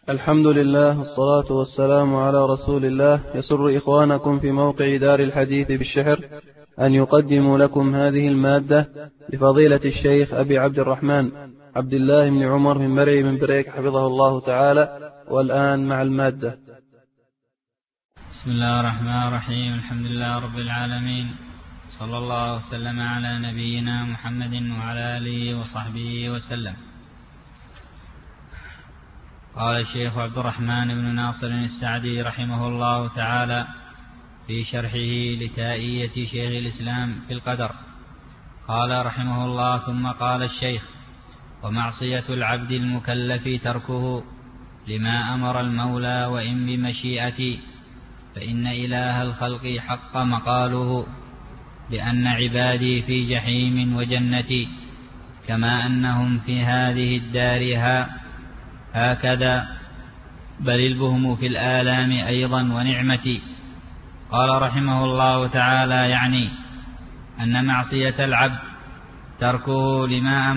الحمد لله والصلاة والسلام على رسول الله. يسر إخوانكم في موقع دار الحديث بالشحر أن يقدموا لكم هذه المادة لفضيلة الشيخ أبي عبد الرحمن عبد الله بن عمر من مرعي من بريك حفظه الله تعالى. والآن مع المادة. بسم الله الرحمن الرحيم. الحمد لله رب العالمين، صلى الله وسلم على نبينا محمد وعلى آله وصحبه وسلم. قال الشيخ عبد الرحمن بن ناصر السعدي رحمه الله تعالى في شرحه لتائية شيخ الإسلام في القدر، قال رحمه الله: ثم قال الشيخ: ومعصية العبد المكلف تركه لما أمر المولى وإن بمشيئتي، فإن إله الخلق حق مقاله بأن عبادي في جحيم وجنتي، كما أنهم في هذه الدار هكذا، بل البهم في الآلام أيضا ونعمتي. قال رحمه الله تعالى: يعني أن معصية العبد تركه بما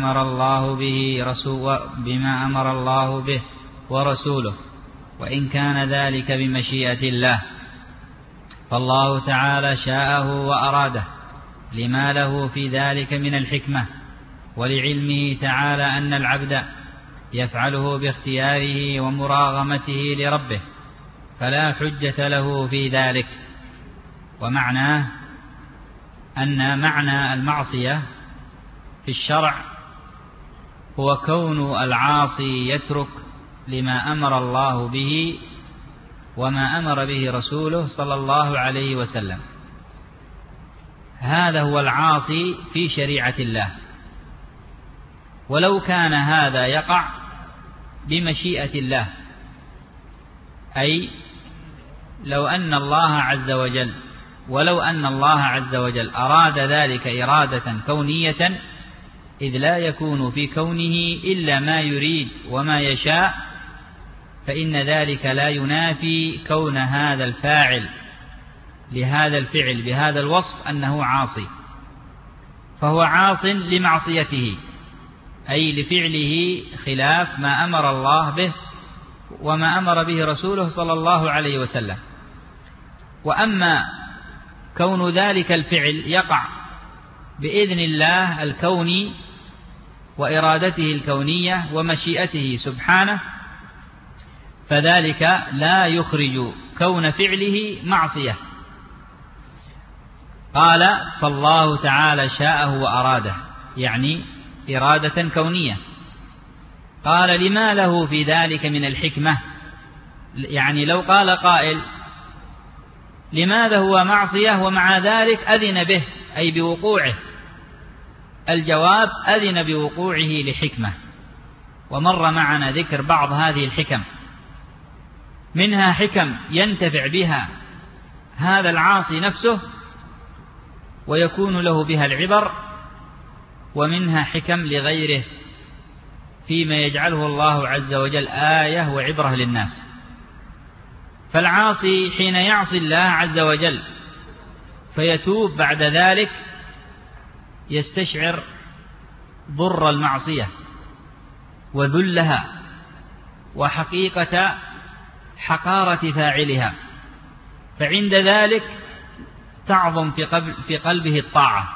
أمر الله به ورسوله، وإن كان ذلك بمشيئة الله، فالله تعالى شاءه وأراده لما له في ذلك من الحكمة، ولعلمه تعالى أن العبد يفعله باختياره ومراغمته لربه، فلا حجة له في ذلك. ومعناه أن معنى المعصية في الشرع هو كون العاصي يترك لما أمر الله به وما أمر به رسوله صلى الله عليه وسلم. هذا هو العاصي في شريعة الله. ولو كان هذا يقع بمشيئة الله، أي ولو أن الله عز وجل أراد ذلك إرادة كونية، إذ لا يكون في كونه إلا ما يريد وما يشاء، فإن ذلك لا ينافي كون هذا الفاعل لهذا الفعل بهذا الوصف أنه عاصي، فهو عاص لمعصيته، أي لفعله خلاف ما أمر الله به وما أمر به رسوله صلى الله عليه وسلم. وأما كون ذلك الفعل يقع بإذن الله الكوني وإرادته الكونية ومشيئته سبحانه، فذلك لا يخرج كون فعله معصية. قال: فالله تعالى شاءه وأراده، يعني إرادة كونية. قال: لما له في ذلك من الحكمة، يعني لو قال قائل: لماذا هو معصية ومع ذلك أذن به، أي بوقوعه؟ الجواب: أذن بوقوعه لحكمة. ومر معنا ذكر بعض هذه الحكم، منها حكم ينتفع بها هذا العاصي نفسه ويكون له بها العبر، ومنها حكم لغيره فيما يجعله الله عز وجل آية وعبرة للناس. فالعاصي حين يعصي الله عز وجل فيتوب بعد ذلك يستشعر ضر المعصية وذلها وحقيقة حقارة فاعلها، فعند ذلك تعظم في قلبه الطاعة،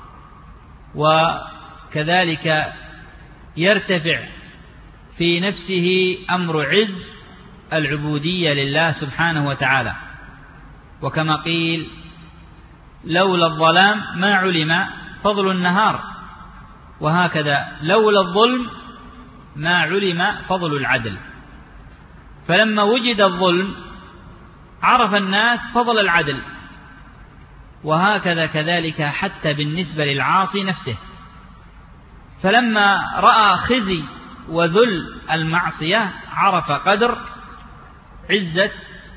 وكذلك يرتفع في نفسه أمر عز العبودية لله سبحانه وتعالى. وكما قيل: لولا الظلام ما علم فضل النهار، وهكذا لولا الظلم ما علم فضل العدل. فلما وجد الظلم عرف الناس فضل العدل، وهكذا كذلك حتى بالنسبة للعاصي نفسه. فلما رأى خزي وذل المعصية عرف قدر عزة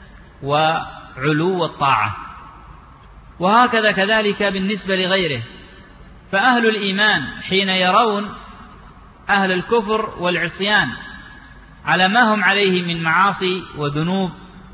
وعلو الطاعة. وهكذا كذلك بالنسبة لغيره. فأهل الإيمان حين يرون أهل الكفر والعصيان على ما هم عليه من معاصي وذنوب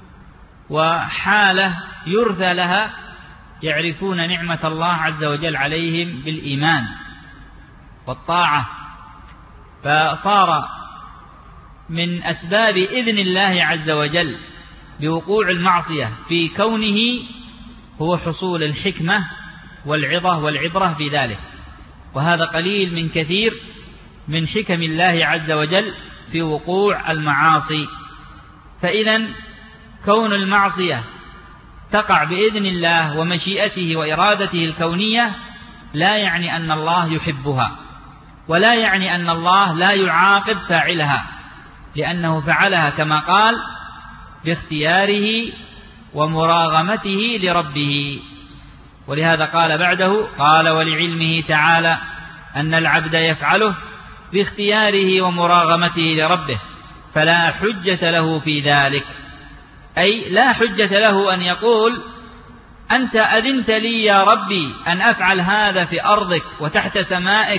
وحالة يرثى لها، يعرفون نعمة الله عز وجل عليهم بالإيمان والطاعة، فصار من أسباب إذن الله عز وجل بوقوع المعصية في كونه هو حصول الحكمة والعظة والعبرة في ذلك، وهذا قليل من كثير من حكم الله عز وجل في وقوع المعاصي. فإذا كون المعصية تقع بإذن الله ومشيئته وإرادته الكونية لا يعني أن الله يحبها، ولا يعني أن الله لا يعاقب فاعلها، لأنه فعلها كما قال باختياره ومراغمته لربه. ولهذا قال بعده: قال ولعلمه تعالى أن العبد يفعله باختياره ومراغمته لربه فلا حجة له في ذلك. أي لا حجة له أن يقول: أنت أذنت لي يا ربي أن أفعل هذا في أرضك وتحت سمائك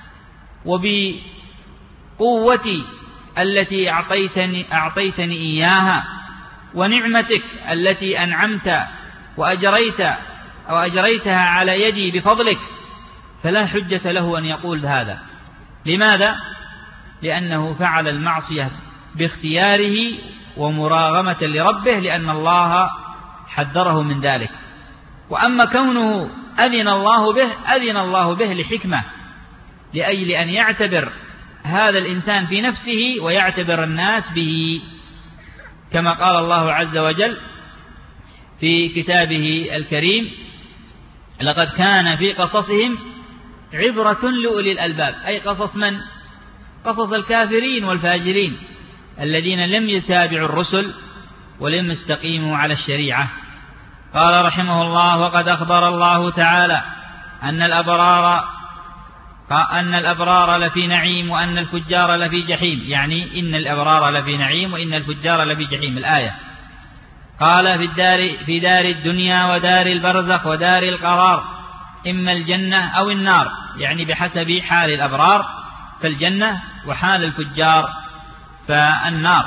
وبقوتي التي أعطيتني إياها ونعمتك التي أنعمت وأجريتها على يدي بفضلك. فلا حجة له أن يقول هذا. لماذا؟ لأنه فعل المعصية باختياره ومراغمة لربه، لأن الله حذره من ذلك. وأما كونه أذن الله به لحكمة، لأجل أن يعتبر هذا الإنسان في نفسه ويعتبر الناس به، كما قال الله عز وجل في كتابه الكريم: لقد كان في قصصهم عبرة لأولي الألباب. أي قصص من؟ قصص الكافرين والفاجرين الذين لم يتابعوا الرسل ولم يستقيموا على الشريعة. قال رحمه الله: وقد أخبر الله تعالى أن الأبرار لفي نعيم وأن الفجار لفي جحيم، يعني إن الأبرار لفي نعيم وإن الفجار لفي جحيم، الآية. قال في دار الدنيا ودار البرزخ ودار القرار، إما الجنة أو النار، يعني بحسب حال الأبرار فالجنة وحال الفجار فالنار.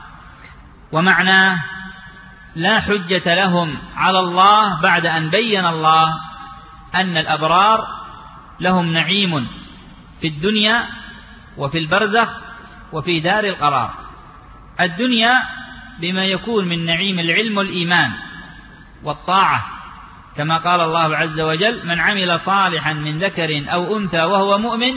ومعناه لا حجة لهم على الله بعد أن بين الله أن الأبرار لهم نعيم في الدنيا وفي البرزخ وفي دار القرار. الدنيا بما يكون من نعيم العلم والإيمان والطاعة، كما قال الله عز وجل: من عمل صالحا من ذكر أو أنثى وهو مؤمن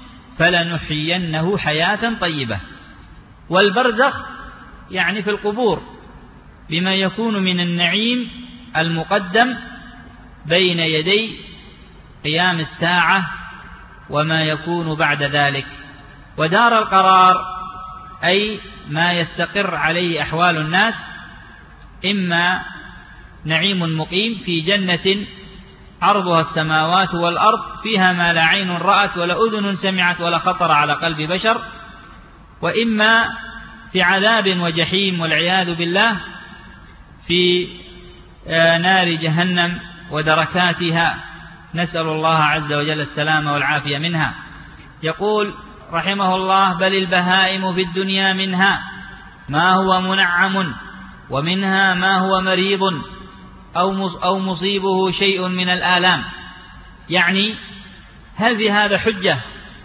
فلنحيينه حياة طيبة. والبرزخ يعني في القبور بما يكون من النعيم المقدم بين يدي قيام الساعة وما يكون بعد ذلك. ودار القرار أي ما يستقر عليه أحوال الناس، إما نعيم مقيم في جنة عرضها السماوات والأرض فيها ما لا عين رأت ولا أذن سمعت ولا خطر على قلب بشر، وإما في عذاب وجحيم والعياذ بالله في نار جهنم ودركاتها، نسأل الله عز وجل السلامة والعافية منها. يقول رحمه الله: بل البهائم في الدنيا منها ما هو منعم ومنها ما هو مريض أو مصيبه شيء من الآلام. يعني هل في هذا حجة؟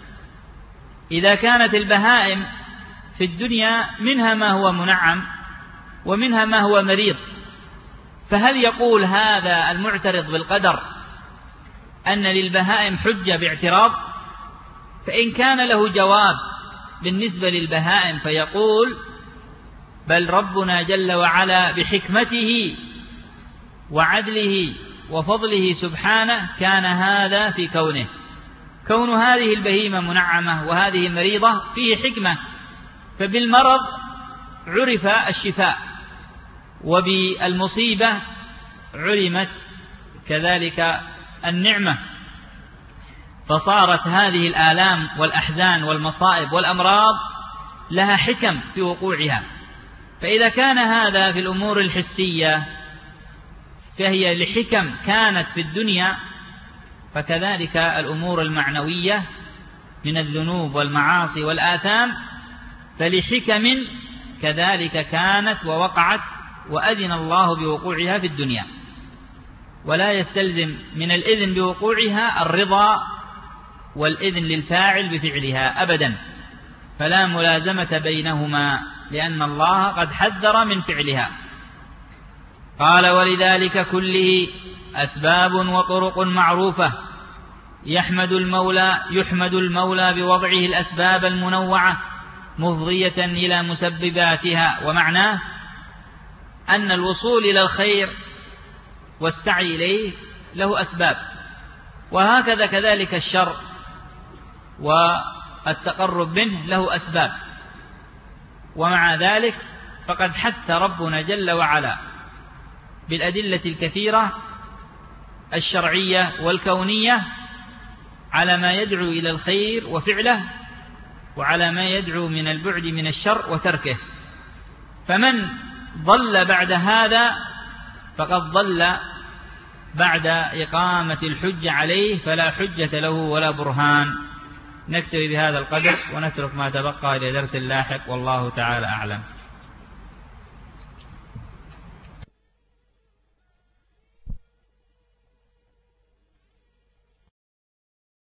إذا كانت البهائم في الدنيا منها ما هو منعم ومنها ما هو مريض، فهل يقول هذا المعترض بالقدر أن للبهائم حجة باعتراض؟ فإن كان له جواب بالنسبة للبهائم فيقول: بل ربنا جل وعلا بحكمته وعدله وفضله سبحانه كان هذا في كونه. كون هذه البهيمة منعمة وهذه مريضة فيه حكمة، فبالمرض عرف الشفاء وبالمصيبة علمت كذلك النعمة، فصارت هذه الآلام والأحزان والمصائب والأمراض لها حكم في وقوعها. فإذا كان هذا في الأمور الحسية فهي لحكم كانت في الدنيا، فكذلك الأمور المعنوية من الذنوب والمعاصي والآثام فلحكم كذلك كانت ووقعت وأذن الله بوقوعها في الدنيا. ولا يستلزم من الإذن بوقوعها الرضا والإذن للفاعل بفعلها أبدا، فلا ملازمة بينهما، لأن الله قد حذر من فعلها. قال: ولذلك كله أسباب وطرق معروفة يحمد المولى بوضعه الأسباب المنوعة مفضية إلى مسبباتها. ومعناه أن الوصول إلى الخير والسعي إليه له أسباب، وهكذا كذلك الشر والتقرب منه له أسباب. ومع ذلك فقد حث ربنا جل وعلا بالأدلة الكثيرة الشرعية والكونية على ما يدعو إلى الخير وفعله، وعلى ما يدعو من البعد من الشر وتركه. فمن ضل بعد هذا فقد ضل بعد إقامة الحجة عليه، فلا حجة له ولا برهان. نكتفي بهذا القدر ونترك ما تبقى إلى درس لاحق، والله تعالى أعلم.